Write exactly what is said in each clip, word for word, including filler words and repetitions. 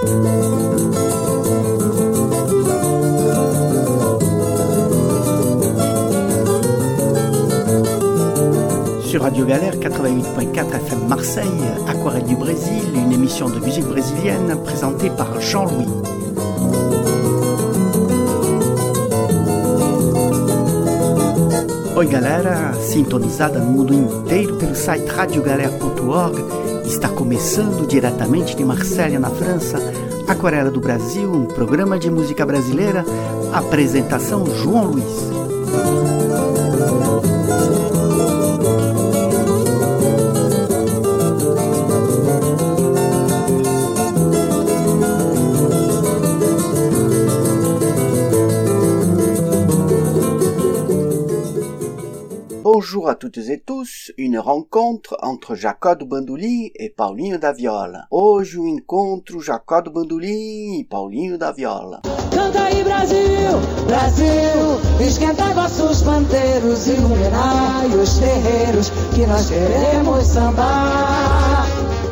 Sur Radio Galère quatre-vingt-huit point quatre F M Marseille, Aquarelle du Brésil, une émission de musique brésilienne présentée par Jean-Louis. Oi galera, sintonizada no mundo inteiro pelo site radio galera ponto org, está começando diretamente de Marselha, na França, Aquarela do Brasil, um programa de música brasileira, apresentação João Luiz. Bonjour à toutes et tous, une rencontre entre Jacó do Bandolim e Paulinho da Viola. Hoje o encontro Jacó do Bandolim e Paulinho da Viola. Canta aí Brasil, Brasil, esquentai vossos pandeiros, iluminai os terreiros, que nós queremos sambar.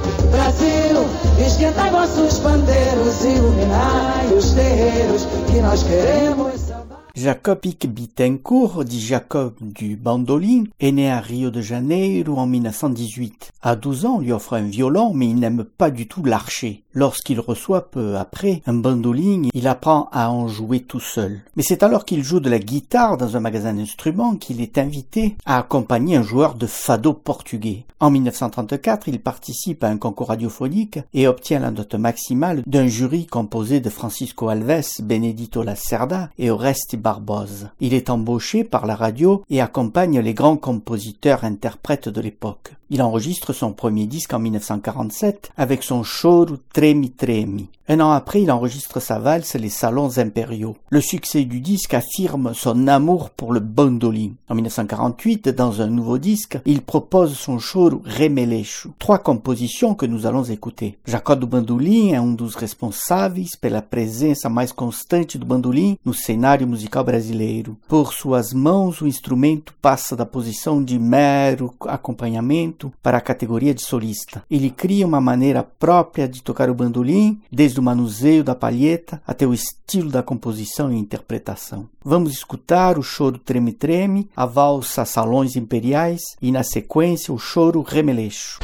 Brasil, esquentai vossos pandeiros, iluminai os terreiros, que nós queremos sambar. Jacob Bittencourt, dit Jacob du Bandolim, est né à Rio de Janeiro en mille neuf cent dix-huit. À douze ans, on lui offre un violon, mais il n'aime pas du tout l'archer. Lorsqu'il reçoit peu après un bandolim, il apprend à en jouer tout seul. Mais c'est alors qu'il joue de la guitare dans un magasin d'instruments qu'il est invité à accompagner un joueur de fado portugais. En mille neuf cent trente-quatre, il participe à un concours radiophonique et obtient la note maximale d'un jury composé de Francisco Alves, Benedito Lacerda et Oreste Barbosa. Il est embauché par la radio et accompagne les grands compositeurs-interprètes de l'époque. Il enregistre son premier disque en mille neuf cent quarante-sept avec son Choro Tremi Tremi. Un an après, il enregistre sa valse Les Salons Impériaux. Le succès du disque affirme son amour pour le bandolim. En mille neuf cent quarante-huit, dans un nouveau disque, il propose son Choro Remeleixo. Trois compositions que nous allons écouter. Jacó do Bandolim é um dos responsáveis pela presença mais constante do bandolim no cenário musical brasileiro. Por suas mãos, o instrumento passa da posição de mero acompanhamento para a categoria de solista. Ele cria uma maneira própria de tocar o bandolim, desde o manuseio da palheta até o estilo da composição e interpretação. Vamos escutar o Choro Treme Treme, a valsa Salões Imperiais e, na sequência, o Choro Remeleixo.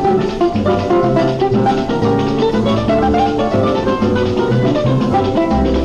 Thank you.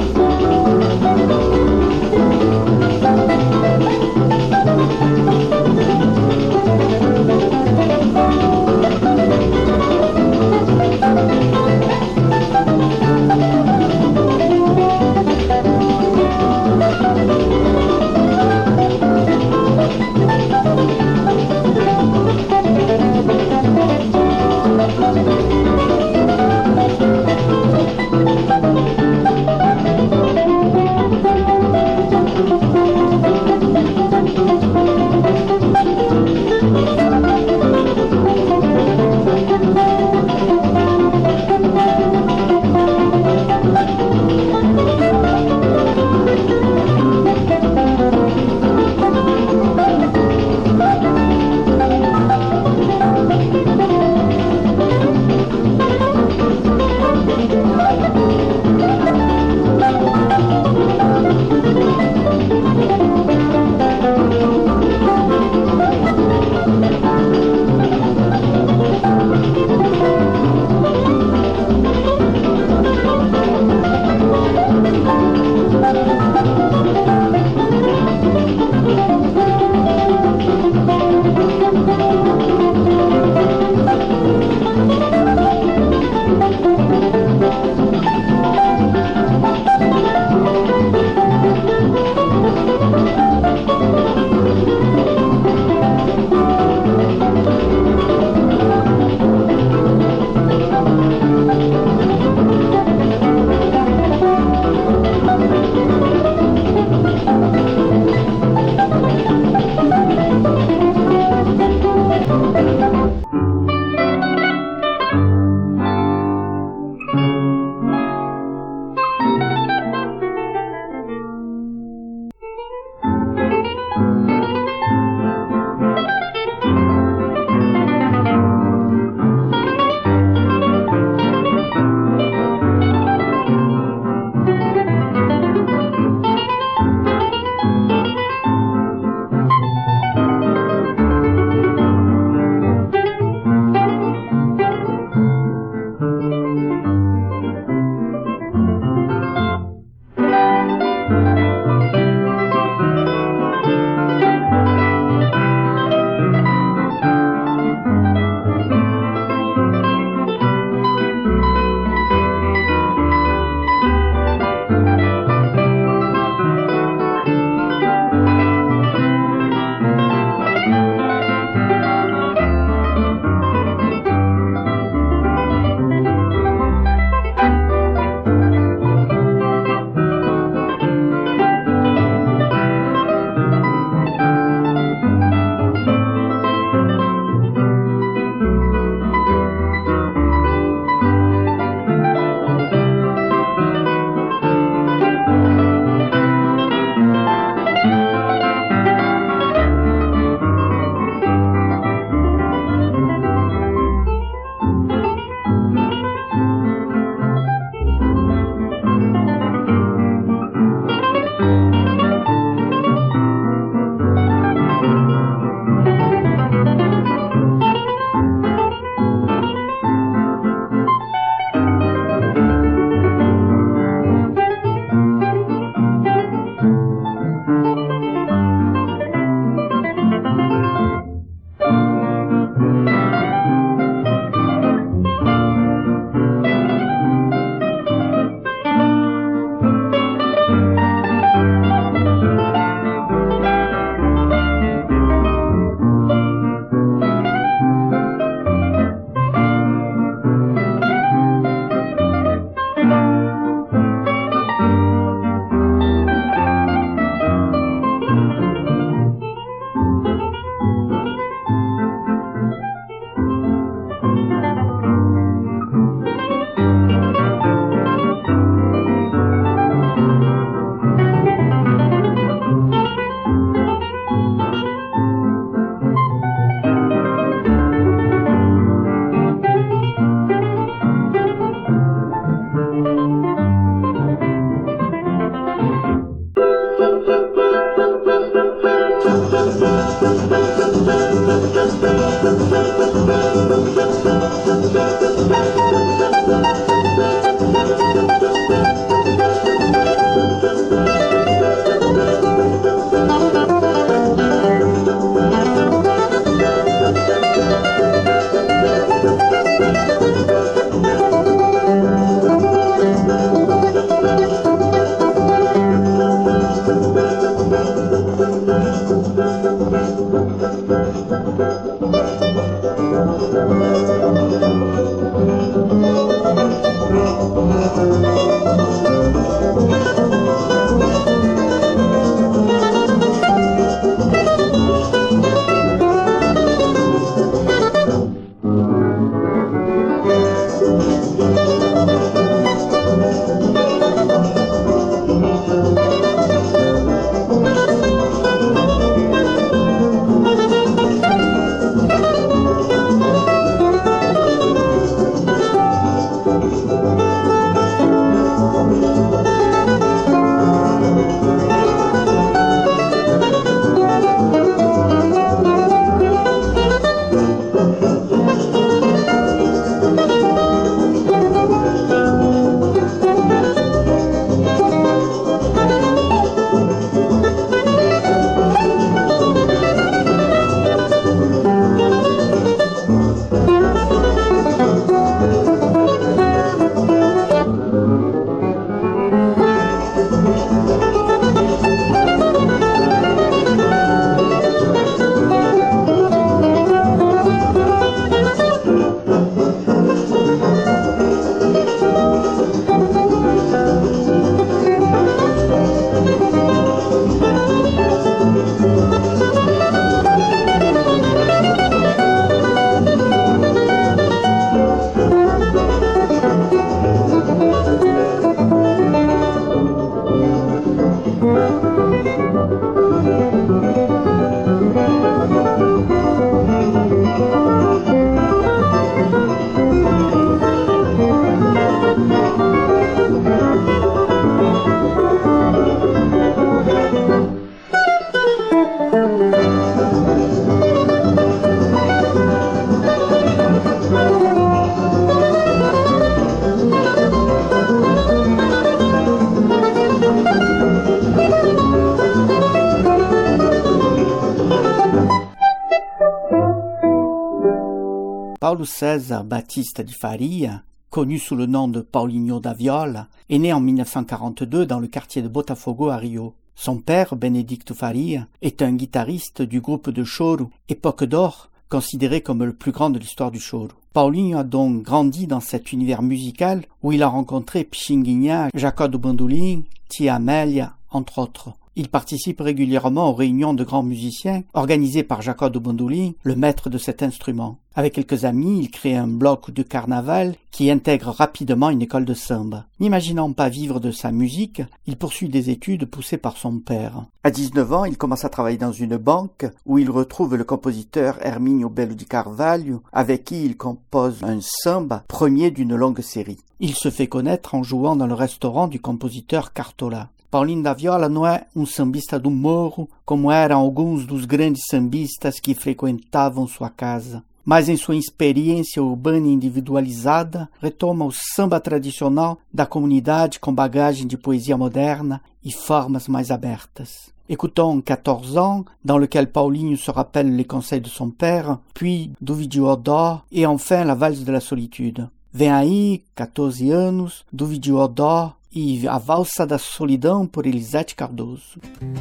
Paulo César Batista di Faria, connu sous le nom de Paulinho da Viola, est né en mille neuf cent quarante-deux dans le quartier de Botafogo à Rio. Son père, Benedicto Faria, est un guitariste du groupe de choro Époque d'Or, considéré comme le plus grand de l'histoire du choro. Paulinho a donc grandi dans cet univers musical où il a rencontré Pichinguinha, Jacó do Bandolim, Tia Amélia, entre autres. Il participe régulièrement aux réunions de grands musiciens organisées par Jacó do Bandolim, le maître de cet instrument. Avec quelques amis, il crée un bloc de carnaval qui intègre rapidement une école de samba. N'imaginant pas vivre de sa musique, il poursuit des études poussées par son père. À dix-neuf ans, il commence à travailler dans une banque où il retrouve le compositeur Hermínio Belo de Carvalho, avec qui il compose un samba, premier d'une longue série. Il se fait connaître en jouant dans le restaurant du compositeur Cartola. Paulinho da Viola não é um sambista do morro, como eram alguns dos grandes sambistas que frequentavam sua casa. Mas em sua experiência urbana individualizada, retoma o samba tradicional da comunidade com bagagem de poesia moderna e formas mais abertas. Écoutons quatorze ans, dans lequel Paulinho se rappelle les conseils de son père, puis Duvidio d'Or et enfin la valse de la solitude. Vem aí, quatorze anos, Duvidio d'Or e A Valsa da Solidão por Elisete Cardoso.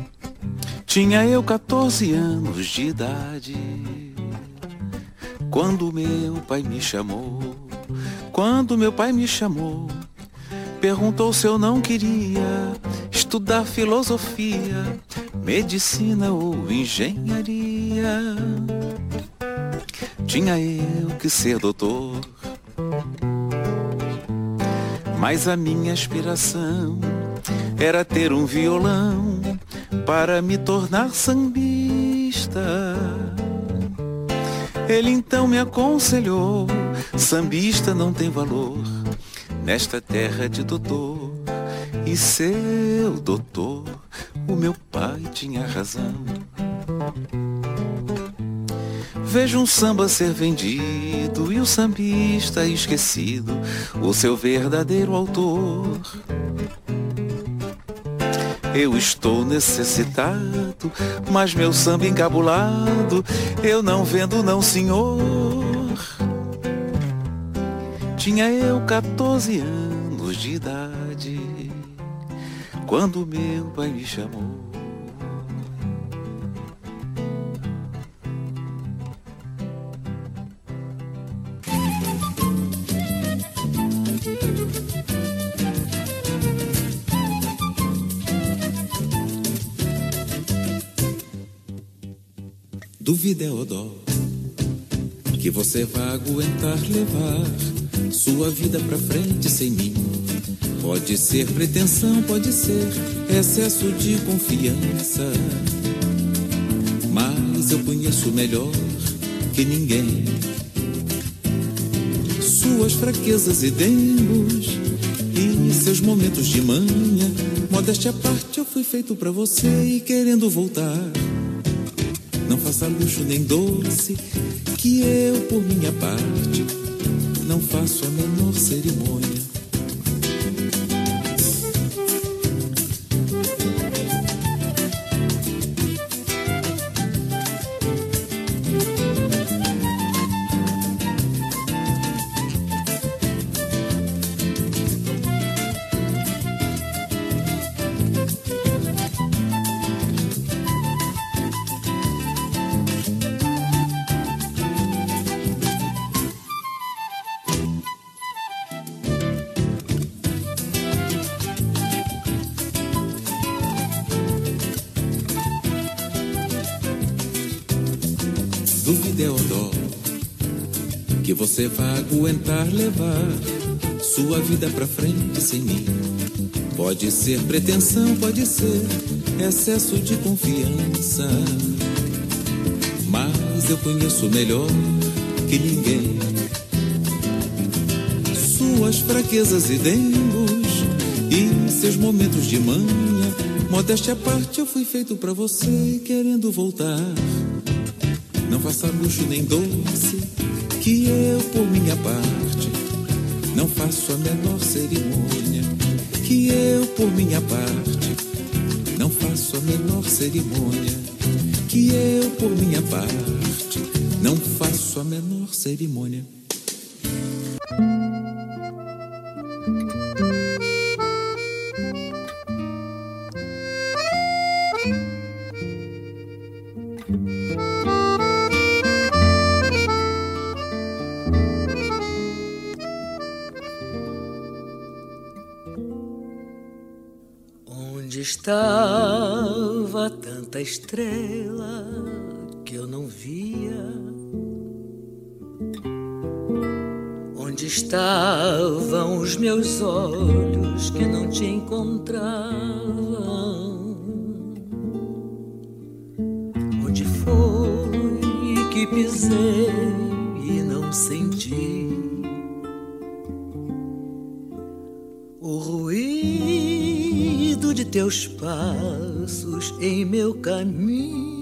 Tinha eu quatorze anos de idade quando meu pai me chamou, quando meu pai me chamou, perguntou se eu não queria estudar filosofia, medicina ou engenharia. Tinha eu que ser doutor, mas a minha aspiração era ter um violão para me tornar sambista. Ele então me aconselhou, sambista não tem valor nesta terra de doutor. E seu doutor, o meu pai tinha razão. Vejo um samba ser vendido e o sambista esquecido, o seu verdadeiro autor. Eu estou necessitado, mas meu samba encabulado eu não vendo não, senhor. Tinha eu quatorze anos de idade quando meu pai me chamou. Duvida é o dó que você vai aguentar levar sua vida pra frente sem mim. Pode ser pretensão, pode ser excesso de confiança, mas eu conheço melhor que ninguém suas fraquezas e dengos e seus momentos de manha. Modéstia à parte, eu fui feito pra você e querendo voltar, não faça luxo nem doce, que eu, por minha parte, não faço a menor cerimônia. Duvida é o dó que você vai aguentar levar sua vida pra frente sem mim. Pode ser pretensão, pode ser excesso de confiança, mas eu conheço melhor que ninguém suas fraquezas e dengos e seus momentos de manha. Modéstia à parte, eu fui feito pra você, querendo voltar. Não faça luxo nem doce, que eu, por minha parte, não faço a menor cerimônia. Que eu, por minha parte, não faço a menor cerimônia. Que eu, por minha parte, não faço a menor cerimônia. Onde estava tanta estrela que eu não via? Onde estavam os meus olhos que não te encontravam? Onde foi que pisei e não senti o ruído de teus passos em meu caminho?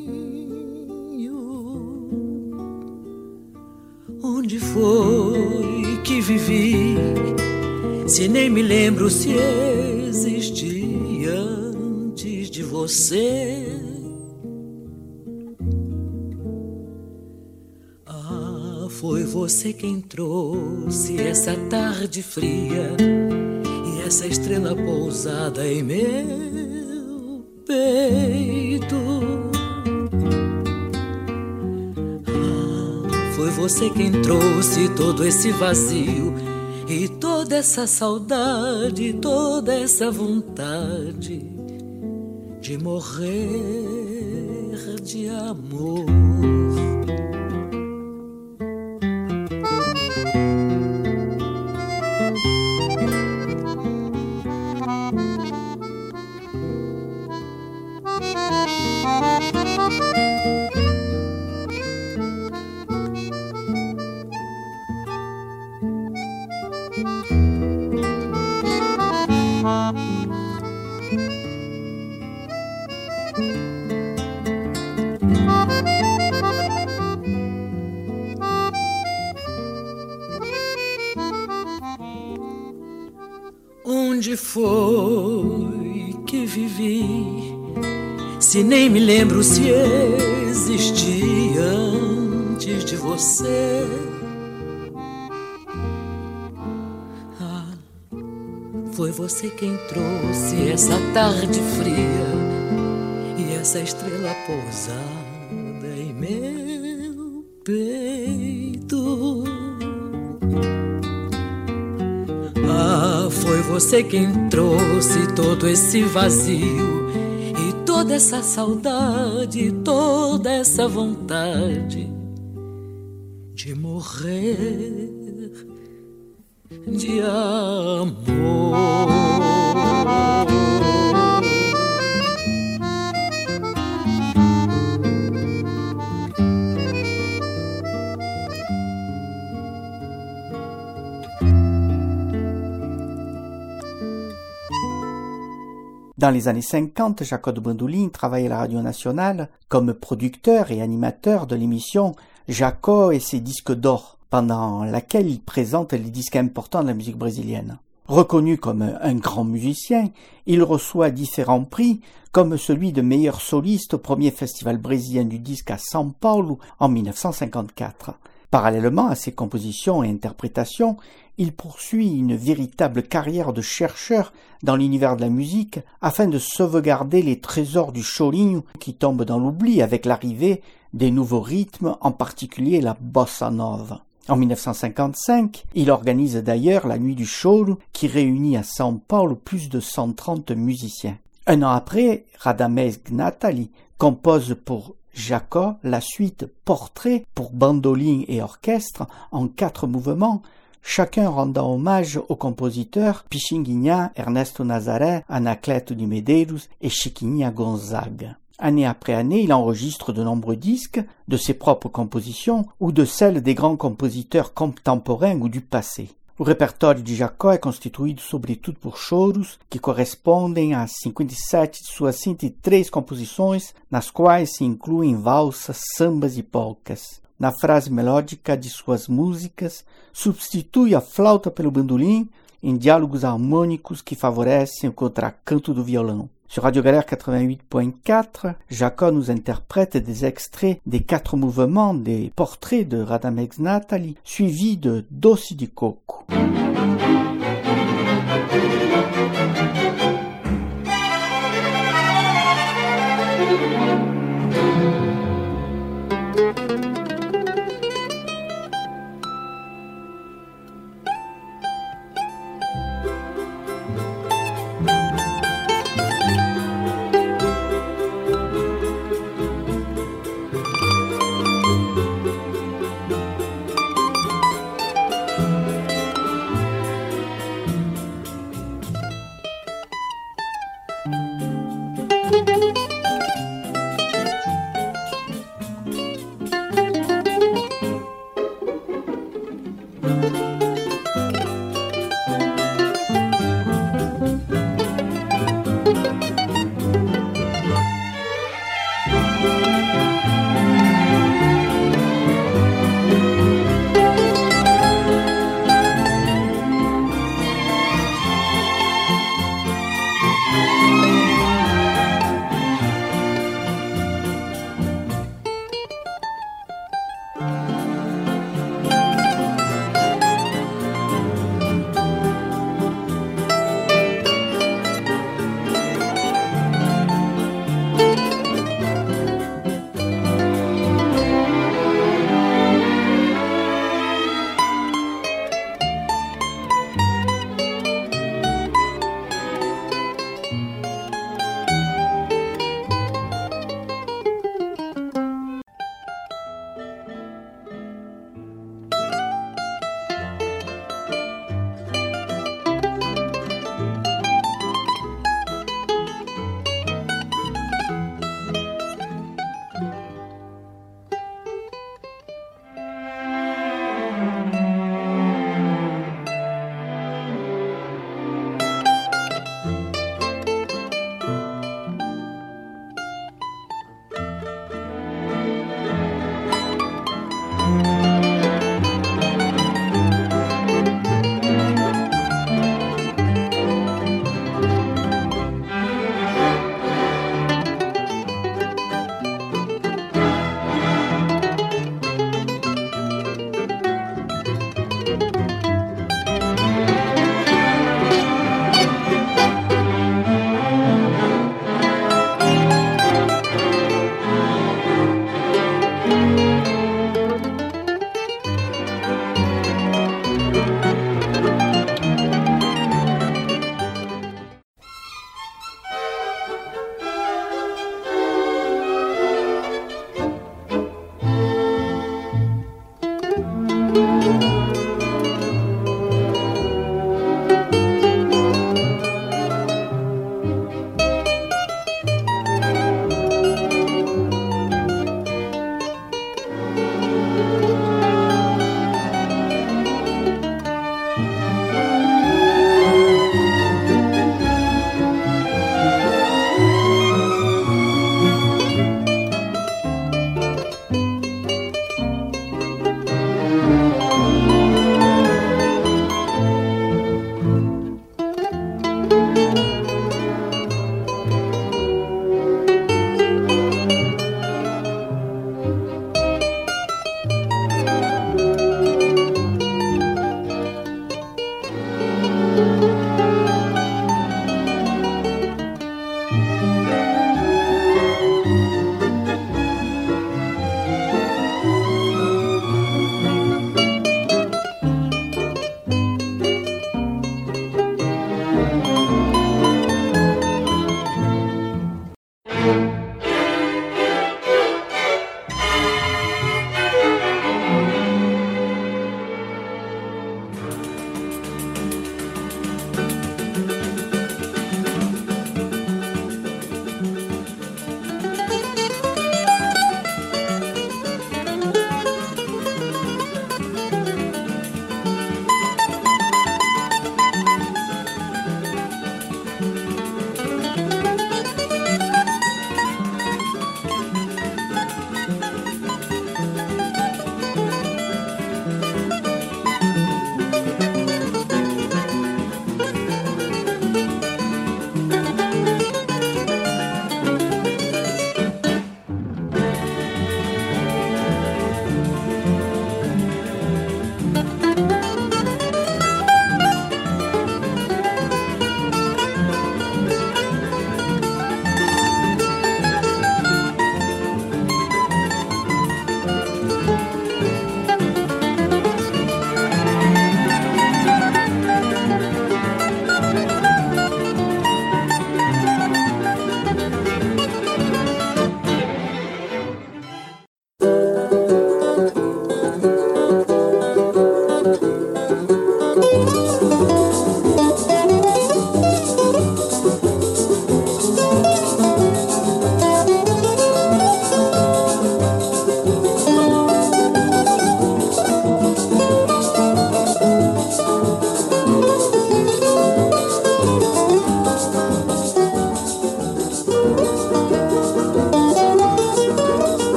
Onde foi que vivi, se nem me lembro se existi antes de você? Ah, foi você quem trouxe essa tarde fria e essa estrela pousada em meu peito. Ah, foi você quem trouxe todo esse vazio e toda essa saudade, toda essa vontade de morrer de amor. Onde foi que vivi, se nem me lembro se existi antes de você? Ah, foi você quem trouxe essa tarde fria e essa estrela pousada em meu peito. Ah, foi você quem trouxe todo esse vazio e toda essa saudade, toda essa vontade de morrer de amor. Dans les années cinquante, Jacob Bandolin travaille à la Radio Nationale comme producteur et animateur de l'émission Jaco et ses disques d'or, pendant laquelle il présente les disques importants de la musique brésilienne. Reconnu comme un grand musicien, il reçoit différents prix, comme celui de meilleur soliste au premier festival brésilien du disque à São Paulo en mille neuf cent cinquante-quatre. Parallèlement à ses compositions et interprétations, il poursuit une véritable carrière de chercheur dans l'univers de la musique afin de sauvegarder les trésors du chorinho qui tombent dans l'oubli avec l'arrivée des nouveaux rythmes, en particulier la bossa nova. En mille neuf cent cinquante-cinq, il organise d'ailleurs la Nuit du Choro qui réunit à São Paulo plus de cent trente musiciens. Un an après, Radamés Gnatali compose pour Jaco la suite Portrait pour bandoline et orchestre en quatre mouvements, chacun rendant hommage aux compositeurs Pixinguinha, Ernesto Nazaré, Anacleto de Medeiros et Chiquinha Gonzaga. Année après année, il enregistre de nombreux disques de ses propres compositions ou de celles des grands compositeurs contemporains ou du passé. O repertório de Jacó é constituído sobretudo por choros, que correspondem a cinquenta e sete de suas cento e três composições, nas quais se incluem valsas, sambas e polcas. Na frase melódica de suas músicas, substitui a flauta pelo bandolim em diálogos harmônicos que favorecem o contracanto do violão. Sur Radio Galère quatre-vingt-huit point quatre, Jacó nous interprète des extraits des quatre mouvements des portraits de Radamex Nathalie, suivis de Doce de Coco.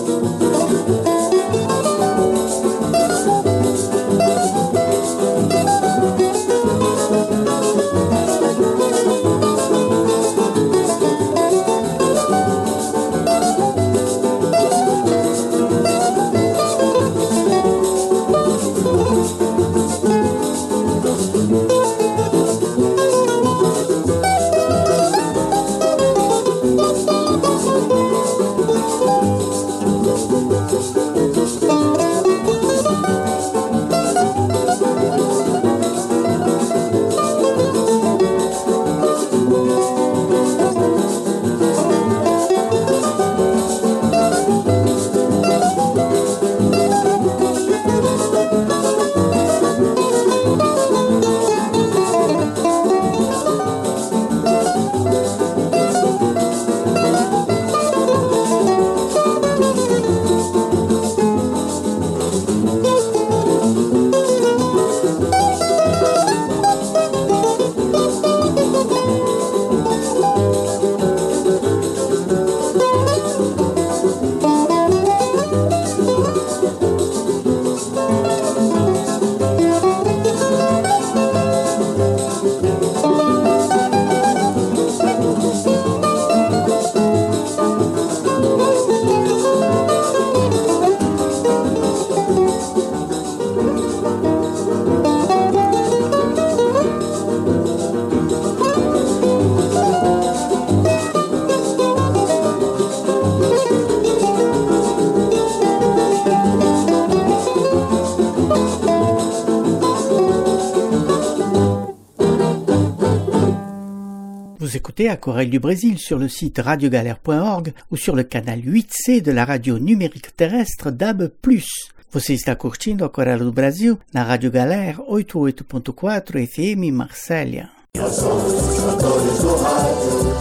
Écoutez Aquarelle du Brésil sur le site radio galère point org ou sur le canal huit C de la radio numérique terrestre D A B plus. Você está curtindo Aquarela do Brasil na Rádio Galera oitenta e oito ponto quatro F M Marsella. Nós somos os cantores do rádio,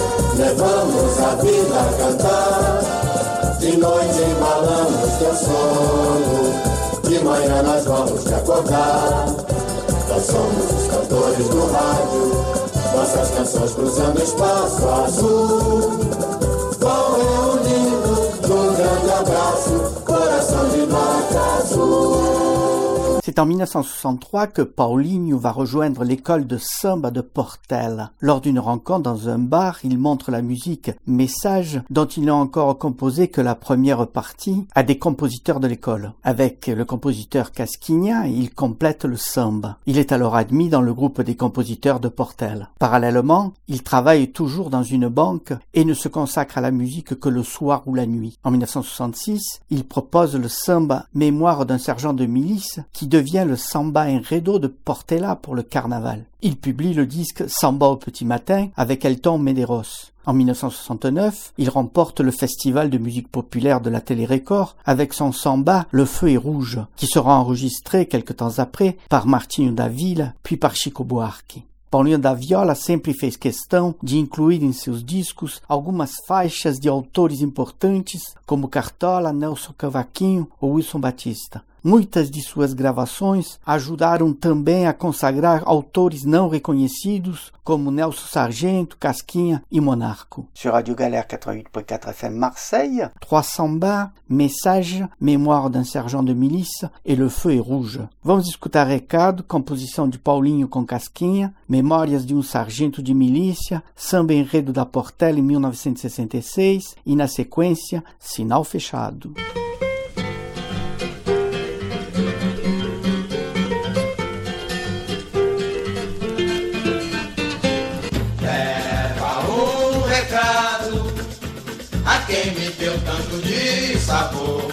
levamos a vida a cantar. De noite embalamos teu sono, de manhã nós vamos te acordar. Nós somos os cantores do rádio, nossas canções cruzando espaço azul, vão reunindo num grande abraço, coração de nota azul. C'est en mille neuf cent soixante-trois que Paulinho va rejoindre l'école de samba de Portela. Lors d'une rencontre dans un bar, il montre la musique Message, dont il n'a encore composé que la première partie, à des compositeurs de l'école. Avec le compositeur Casquinha, il complète le samba. Il est alors admis dans le groupe des compositeurs de Portela. Parallèlement, il travaille toujours dans une banque et ne se consacre à la musique que le soir ou la nuit. En mille neuf cent soixante-six, il propose le samba Mémoire d'un sergent de milice, qui devient le Samba Enredo de Portela pour le carnaval. Il publie le disque Samba au petit matin avec Elton Medeiros. En mille neuf cent soixante-neuf, il remporte le festival de musique populaire de la Télé-Record avec son samba Le Feu est rouge, qui sera enregistré quelque temps après par Martinho da Vila, puis par Chico Buarque. Paulinho da Viola sempre fez questão de incluir em seus discos algumas faixas de autores importantes como Cartola, Nelson Cavaquinho ou Wilson Batista. Muitas de suas gravações ajudaram também a consagrar autores não reconhecidos como Nelson Sargento, Casquinha e Monarco. Sur Radio Galère quatre-vingt-huit point quatre F M Marseille, trois sambas, Message, Mémoire d'un sergent de milice e Le Feu est rouge. Vamos escutar Recado, composição de Paulinho com Casquinha, Memórias de um Sargento de Milícia, Samba Enredo da Portela em mil novecentos e sessenta e seis e, na sequência, Sinal Fechado. Quem me deu tanto de sabor,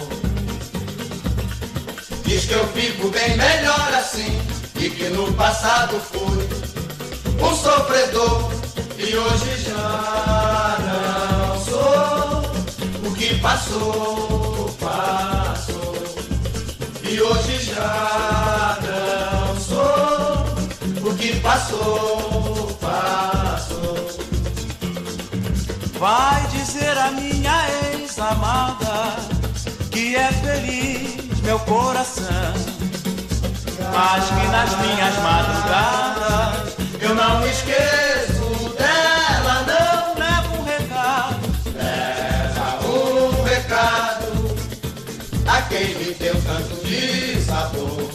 diz que eu fico bem melhor assim, e que no passado fui um sofredor, e hoje já não sou. O que passou, passou, e hoje já não sou. O que passou, passou. Vai dizer a minha ex-amada que é feliz meu coração, mas que nas minhas madrugadas eu não me esqueço dela, não. Leva um recado, leva um recado, a quem me deu tanto de sabor.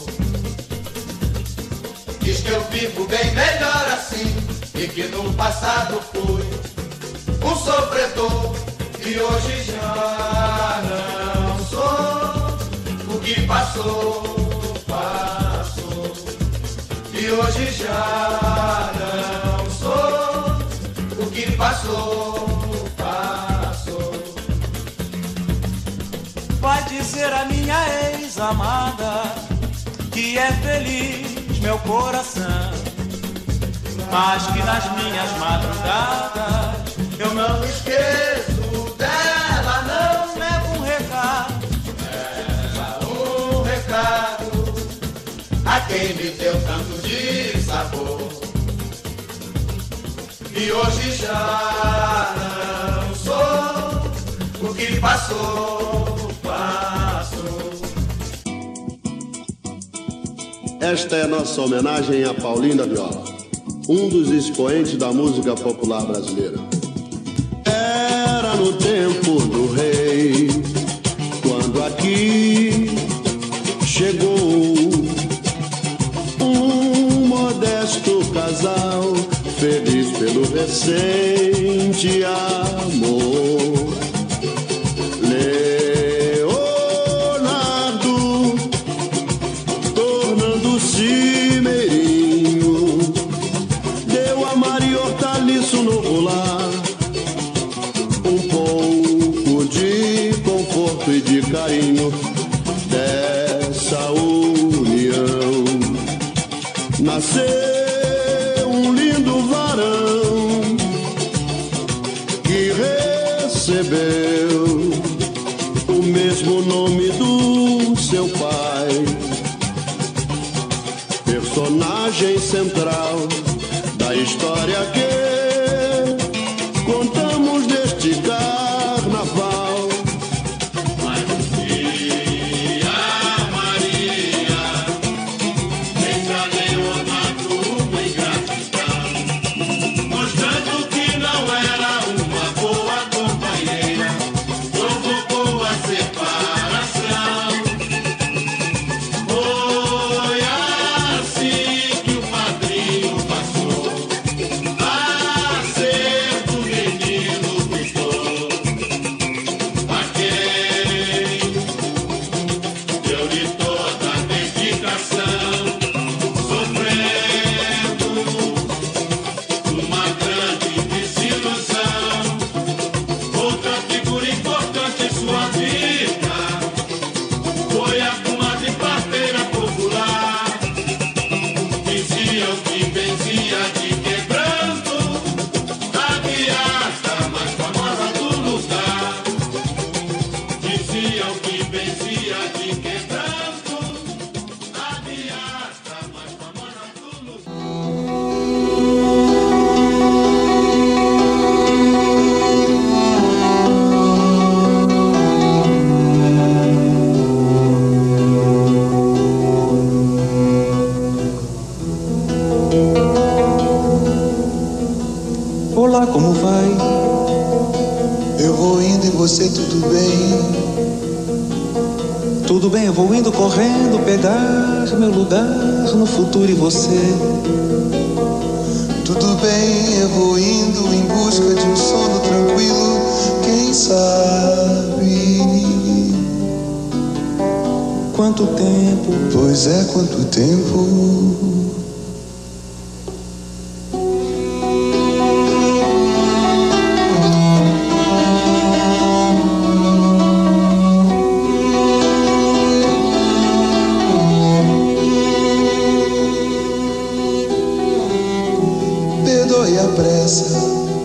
Diz que eu vivo bem melhor assim, e que no passado fui um sofredor, e hoje já não sou. O que passou, passou, e hoje já não sou. O que passou, passou. Vai dizer a minha ex-amada que é feliz meu coração, mas que nas minhas madrugadas eu não esqueço dela, não. Leva um recado, leva um recado a quem me deu tanto de sabor, e hoje já não sou. O que passou, passou. Esta é a nossa homenagem a Paulinho da Viola, um dos expoentes da música popular brasileira. Era no tempo do rei, quando aqui chegou um modesto casal, feliz pelo recente amor. Leonardo, tornando-se meirinho, deu a Maria Hortaliça um novo lar, um pouco de conforto e de carinho. Dessa união nasceu um lindo varão que recebeu o mesmo nome do seu pai, personagem central da história que contamos deste carnaval. Mas um dia, Maria, fez a Leonardo uma ingratidão, mostrando que não era uma boa companheira, provocou a separação. Foi assim que o padrinho passou a ser do menino tutor, a quem deu-lhe toda a dedicação, sofrendo uma grande desilusão. Outra figura importante em sua vida foi a comadre parteira popular. Diziam que benzia de quebranto, a viasta mais famosa do lugar. Diziam que benzia de quebranto, a viasta mais famosa do lugar. olá, como vai? Eu vou indo e você, tudo bem? Tudo bem, eu vou indo correndo pegar meu lugar no futuro e você. Tudo bem, eu vou indo em busca de um sono tranquilo, quem sabe? Quanto tempo? Pois é, quanto tempo? Perdoe a pressa,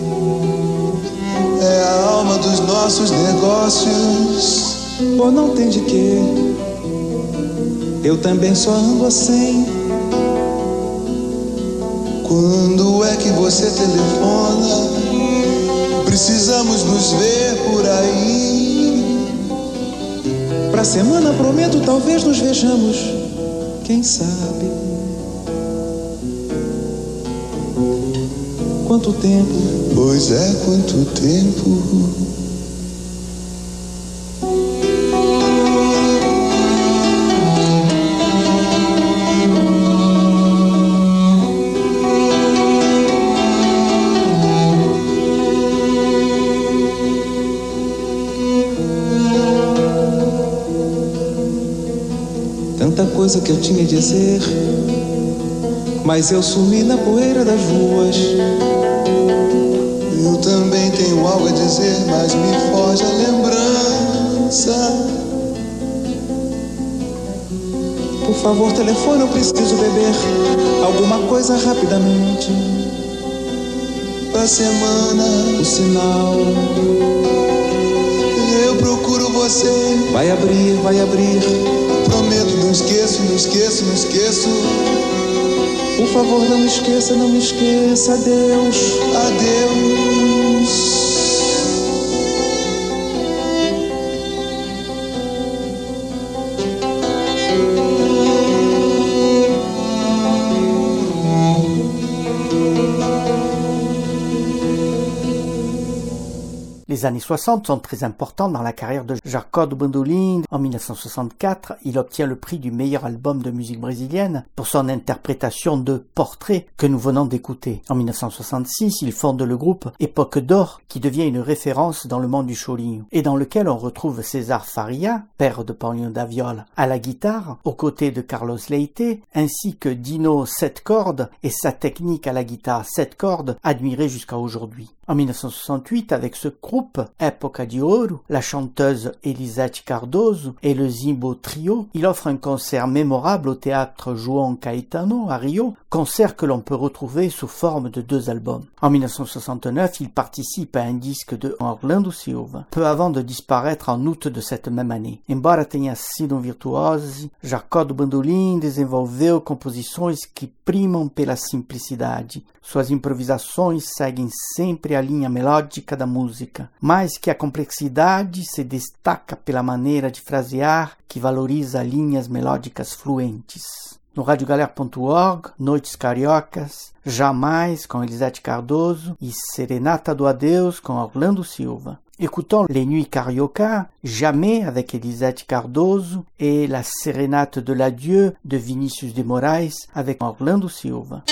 é a alma dos nossos negócios. Ou não tem de quê? Eu também só ando assim. Quando é que você telefona? Precisamos nos ver por aí. Pra semana prometo, talvez nos vejamos, quem sabe? Quanto tempo? Pois é, quanto tempo? tanta coisa que eu tinha a dizer, mas eu sumi na poeira das ruas. Eu também tenho algo a dizer, mas me foge a lembrança. Por favor, telefone, eu preciso beber alguma coisa rapidamente. Da semana, o sinal. Eu procuro você. Vai abrir, vai abrir. Prometo, não esqueço, não esqueço, não esqueço. Por favor, não me esqueça, não me esqueça. Adeus, adeus. Les années soixante sont très importantes dans la carrière de Jacob Bandolim. En mille neuf cent soixante-quatre, il obtient le prix du meilleur album de musique brésilienne pour son interprétation de Portrait que nous venons d'écouter. En mille neuf cent soixante-six, il fonde le groupe Époque d'Or qui devient une référence dans le monde du cholinho et dans lequel on retrouve César Faria, père de Paulinho da Viola, à la guitare, aux côtés de Carlos Leite, ainsi que Dino sept cordes et sa technique à la guitare sept cordes admirée jusqu'à aujourd'hui. En mille neuf cent soixante-huit, avec ce groupe, Época de Ouro, la chanteuse Elisete Cardoso et le Zimbo Trio, il offre un concert mémorable au théâtre João Caetano à Rio, concert que l'on peut retrouver sous forme de deux albums. En mille neuf cent soixante-neuf, il participe à un disque de Orlando Silva, peu avant de disparaître en août de cette même année. Embora tenha sido um virtuose, Jacob Bandolim desenvolveu composições que primam pela simplicidade. Suas improvisações seguem sempre a linha melódica da música, mais que a complexidade se destaca pela maneira de frasear que valoriza linhas melódicas fluentes. No radio galera ponto org, Noites Cariocas, Jamais com Elisete Cardoso e Serenata do Adeus com Orlando Silva. Écoutons les Nuits Carioca, Jamais avec Elisete Cardoso et la Sérénate de l'Adieu de Vinícius de Moraes avec Orlando Silva.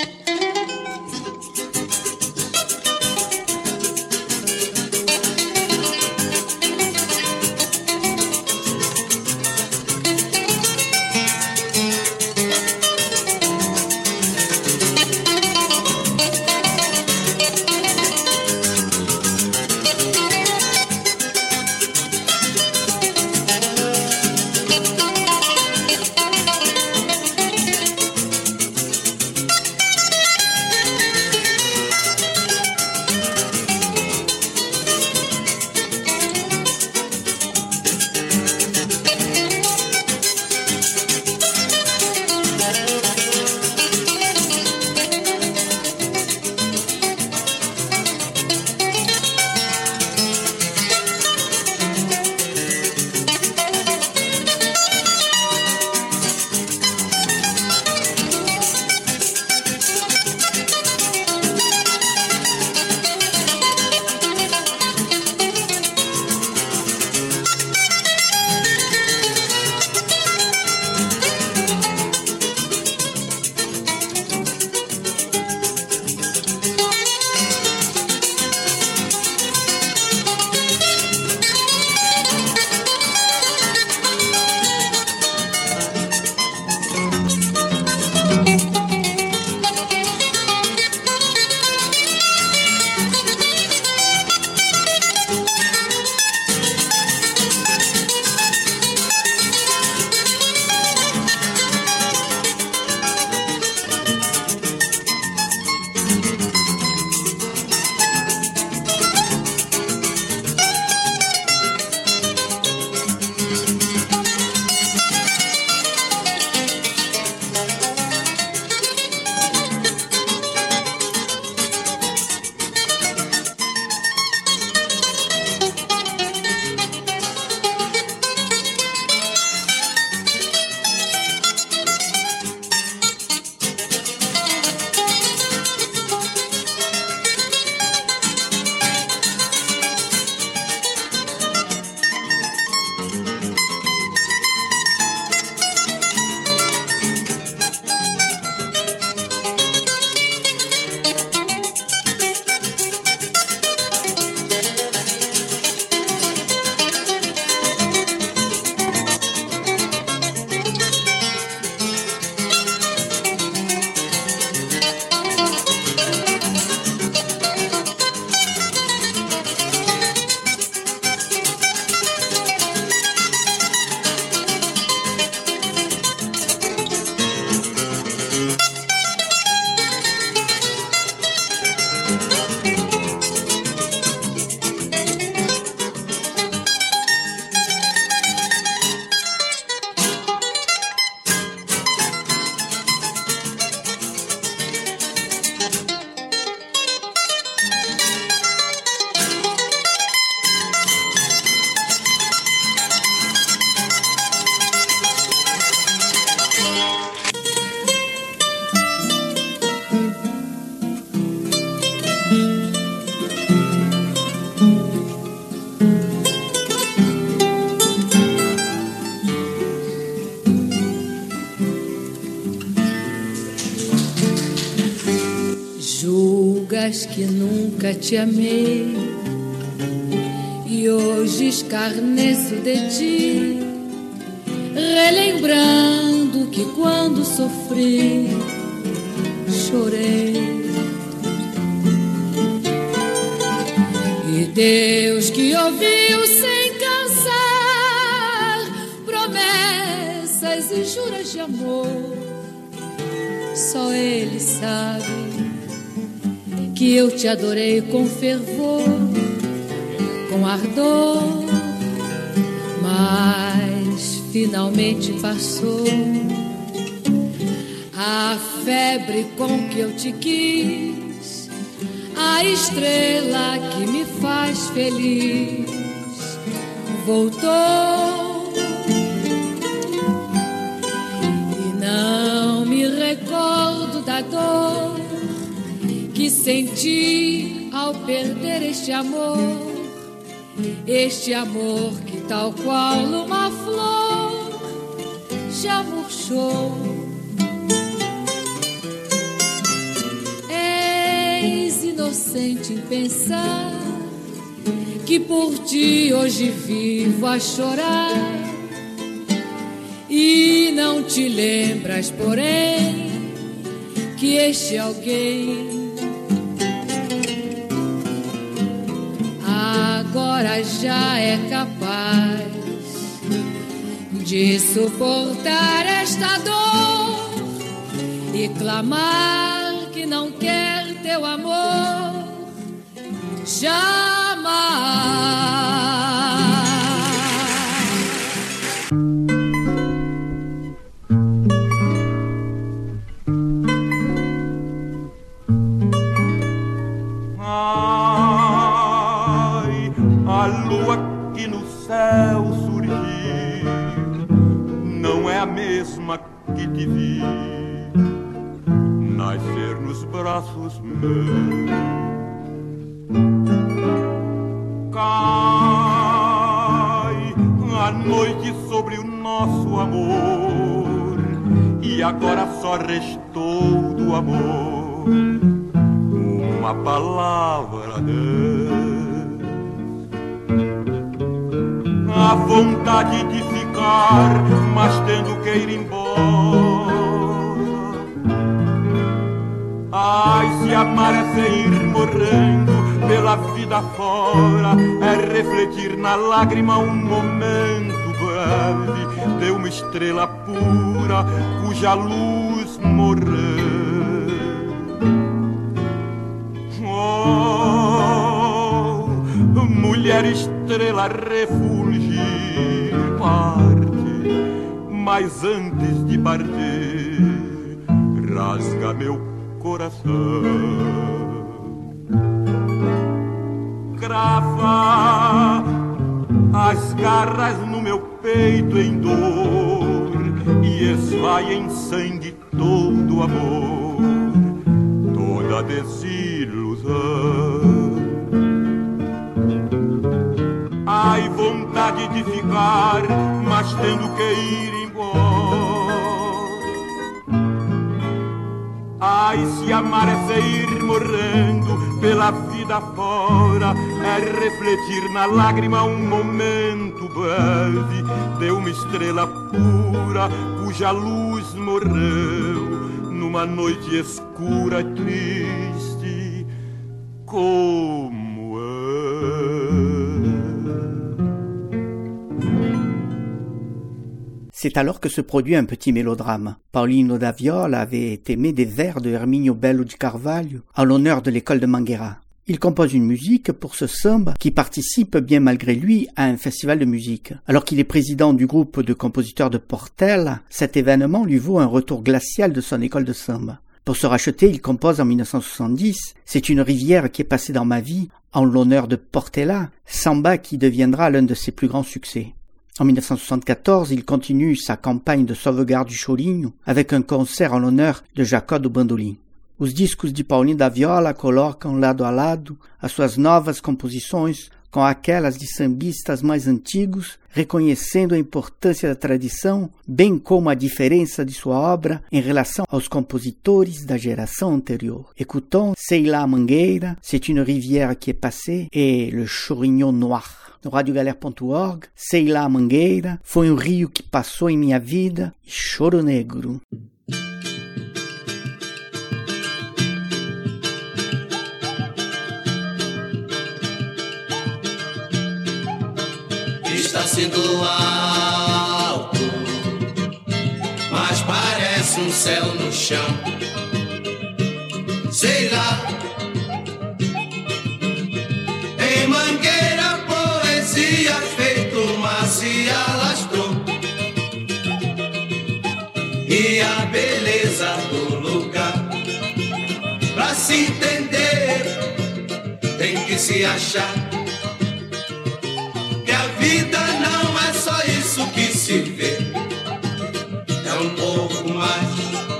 juras que nunca te amei e hoje escarneço de ti, relembrando que quando sofri, chorei. E Deus que ouviu sem cansar promessas e juras de amor, só Ele sabe que eu te adorei com fervor, com ardor, mas finalmente passou a febre com que eu te quis, a estrela que me faz feliz voltou e não me recordo da dor que senti ao perder este amor, este amor que tal qual uma flor já murchou. És inocente em pensar que por ti hoje vivo a chorar e não te lembras, porém, que este alguém agora já é capaz de suportar esta dor e clamar que não quer teu amor jamais. Que te vi nascer nos braços meus, cai a noite sobre o nosso amor e agora só restou do amor uma palavra Deus, a vontade de ficar, mas tendo que ir embora. Ai, se amar é ir morrendo pela vida fora, é refletir na lágrima um momento breve de uma estrela pura cuja luz morreu. Oh, mulher estrela refulgir, parte, mas antes de partir, rasga meu coração, crava as garras no meu peito em dor e esvai em sangue todo amor, toda desilusão. Ai, vontade de ficar, mas tendo que ir embora. Ai, se amar é ir morrendo pela vida fora, é refletir na lágrima um momento breve de uma estrela pura cuja luz morreu numa noite escura e triste como é. C'est alors que se produit un petit mélodrame. Paulino da Viola avait aimé des vers de Herminio Bello di Carvalho en l'honneur de l'école de Mangueira. Il compose une musique pour ce samba qui participe bien malgré lui à un festival de musique. Alors qu'il est président du groupe de compositeurs de Portela, cet événement lui vaut un retour glacial de son école de samba. Pour se racheter, il compose en mille neuf cent soixante-dix « C'est une rivière qui est passée dans ma vie » en l'honneur de Portela, samba qui deviendra l'un de ses plus grands succès. En mille neuf cent soixante-quatorze, il continue sa campagne de sauvegarde du Cholinho avec un concert en l'honneur de Jacó do Bandolim. Os discos de Paulinho da Viola colocam lado a lado as suas novas composições com aquelas de sambistas mais antigos, reconhecendo a importância da tradição, bem como a diferença de sua obra em relação aos compositores da geração anterior. Écoutons C'est la Mangueira, C'est une rivière qui est passée et Le Chorignon Noir. No radio galera ponto org, Sei lá Mangueira, foi um rio que passou em minha vida e Choro Negro. Está sendo alto, mas parece um céu no chão. Sei lá, em Mangueira poesia feito mar se alastrou, e a beleza do lugar, pra se entender, tem que se achar. Vida não é só isso que se vê, é um pouco mais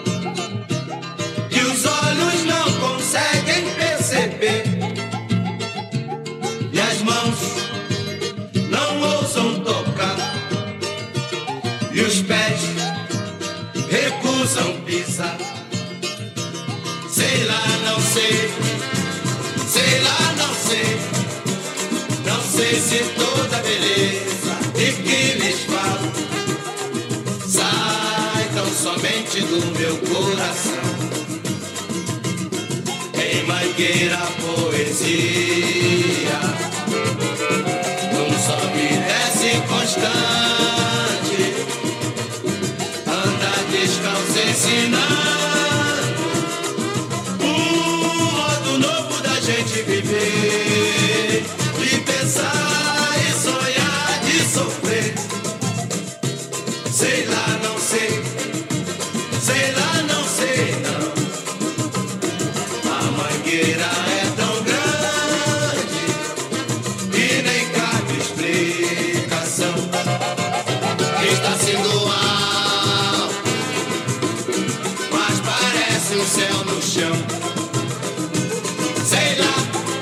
que os olhos não conseguem perceber, e as mãos não ousam tocar, e os pés recusam pisar. Sei lá, não sei, sei lá, não sei. Não sei se toda beleza de que lhes falo sai tão somente do meu coração. Em Mangueira poesia num sobe e desce constante, anda descalço ensinando um modo novo da gente viver, de pensar e sonhar, de sofrer. Sei lá, não sei, sei lá, não sei, não. A Mangueira é tão grande que nem cabe explicação. Está sendo alto, mas parece um céu no chão. Sei lá,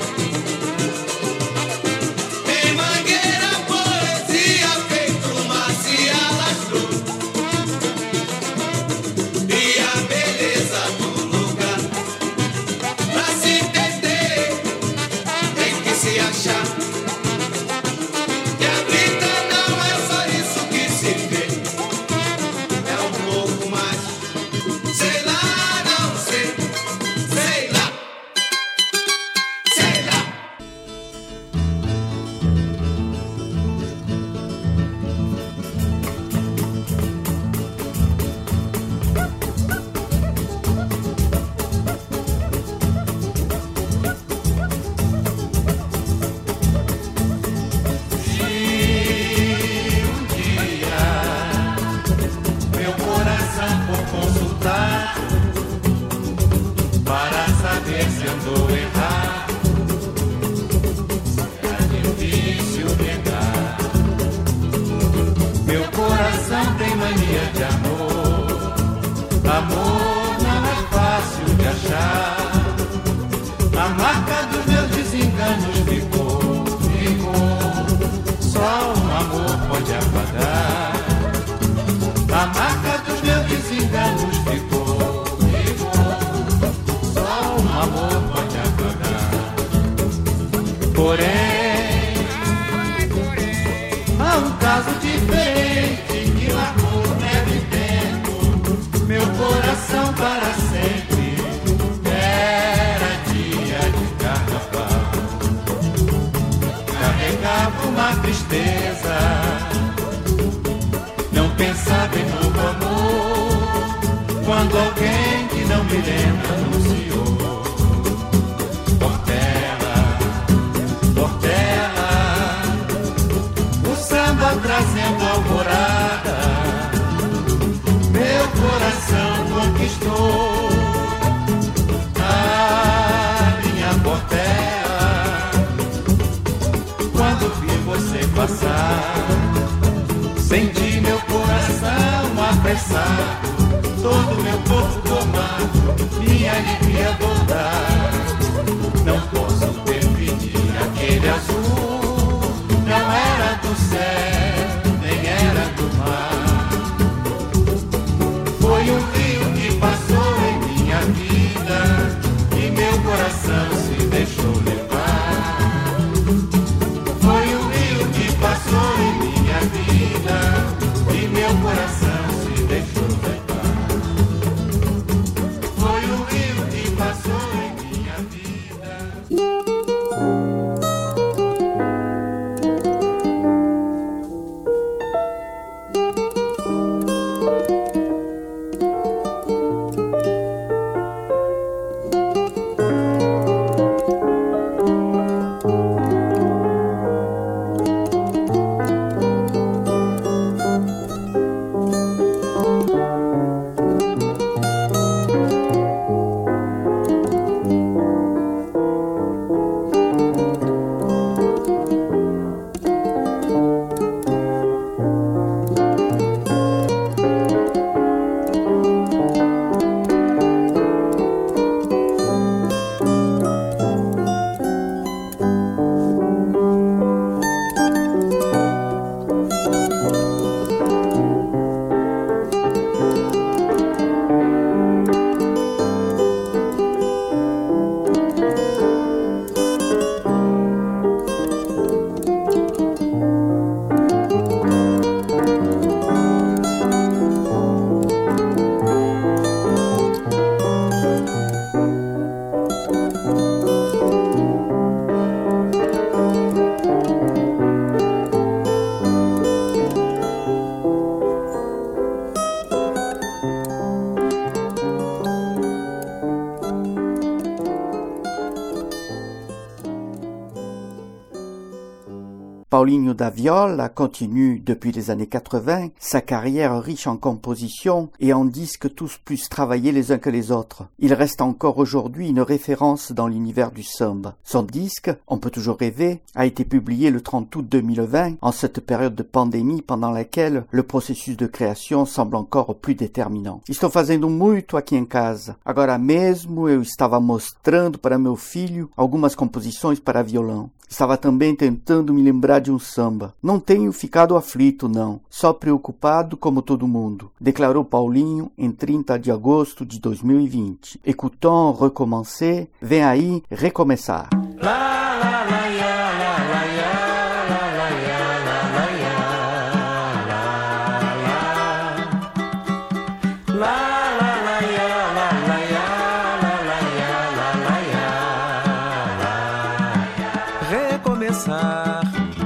senti meu coração apressado, todo meu corpo tomado, minha alegria voltar. Não posso permitir aquele azul céu, nem era do mar. Foi um rio que passou em minha vida e meu coração se deixou levar. Foi um rio que passou em minha vida e meu coração se deixou levar. Foi um rio que passou em minha vida. Paulinho da Viola continue depuis les années quatre-vingts sa carrière riche en compositions et en disques tous plus travaillés les uns que les autres. Il reste encore aujourd'hui une référence dans l'univers du samba. Son disque, On peut toujours rêver, a été publié le trente août deux mille vingt, en cette période de pandémie pendant laquelle le processus de création semble encore plus déterminant. Estou fazendo muito aqui em casa. Agora mesmo eu estava mostrando para meu filho algumas composições para violão. Estava também tentando me lembrar de um samba. Não tenho ficado aflito, não. Só preocupado como todo mundo, declarou Paulinho em trinta de agosto de dois mil e vinte. Écoutons recommencer, vem aí recomeçar. Recomeçar,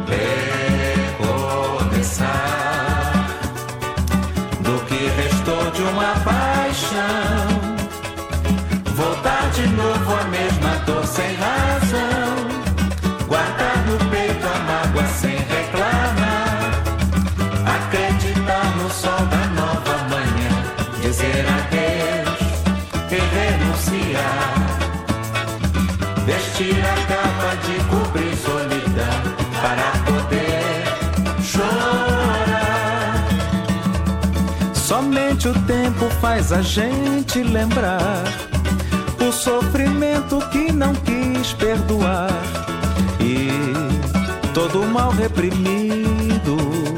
recomeçar, do que restou de uma paixão, voltar de novo a mesma dor sem razão, guardar no peito a mágoa sem reclamar, acreditar no sol da nova manhã, dizer adeus e renunciar, vestir a capa de cobrir solidão para poder chorar. Somente o tempo faz a gente lembrar o sofrimento que não quis perdoar e todo o mal reprimido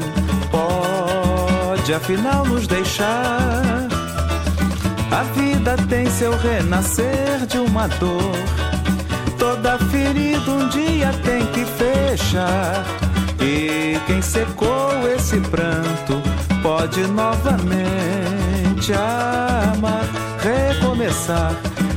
pode afinal nos deixar. A vida tem seu renascer de uma dor, toda ferida um dia tem que fechar. E quem secou esse pranto pode novamente amar. Recomeçar,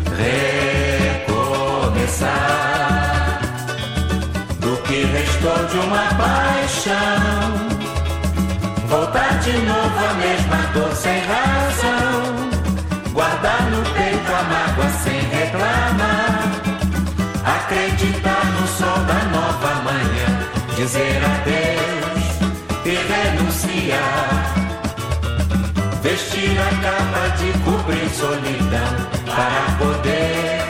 recomeçar, do que restou de uma paixão, voltar de novo a mesma dor sem razão, guardar no peito a mágoa sem reclamar, acreditar no sol da nova manhã, dizer adeus e renunciar, vestir a capa de cobrir solidão para poder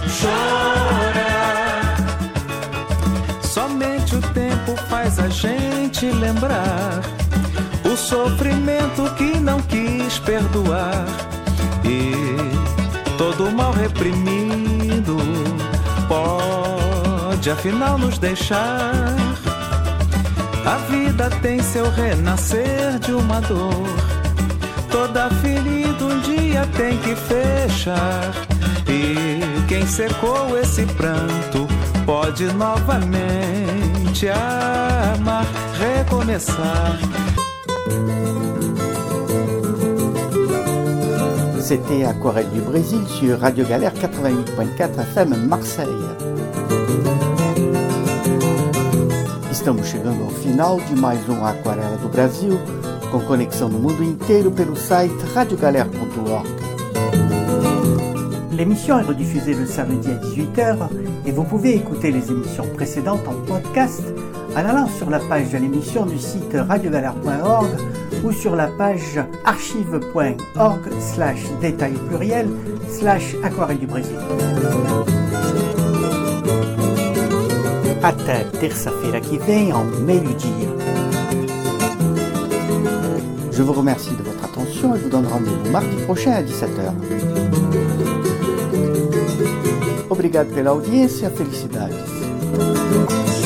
chorar. Somente o tempo faz a gente lembrar o sofrimento que não quis perdoar e todo o mal reprimido pode afinal nos deixar. A vida tem seu renascer de uma dor. Toda ferida um dia tem que fechar. E quem secou esse pranto pode novamente amar, recomeçar. C'était Aquarelle du Brésil sur Radio Galère quatre-vingt-huit point quatre F M Marseille. Estamos chegando ao final de mais um Aquarela do Brasil, com conexão no mundo inteiro pelo site radio galère point org. L'émission est rediffusée le samedi à dix-huit heures et vous pouvez écouter les émissions précédentes en podcast en allant sur la page de l'émission du site radio galère point org ou sur la page archive point org slash détail pluriel slash aquarelle du Brésil. Até terça-feira que vem, ao meio-dia. Je vous remercie de votre attention et vous donne rendez-vous mardi prochain à dix-sept heures. Obrigado pela audiência, felicidades.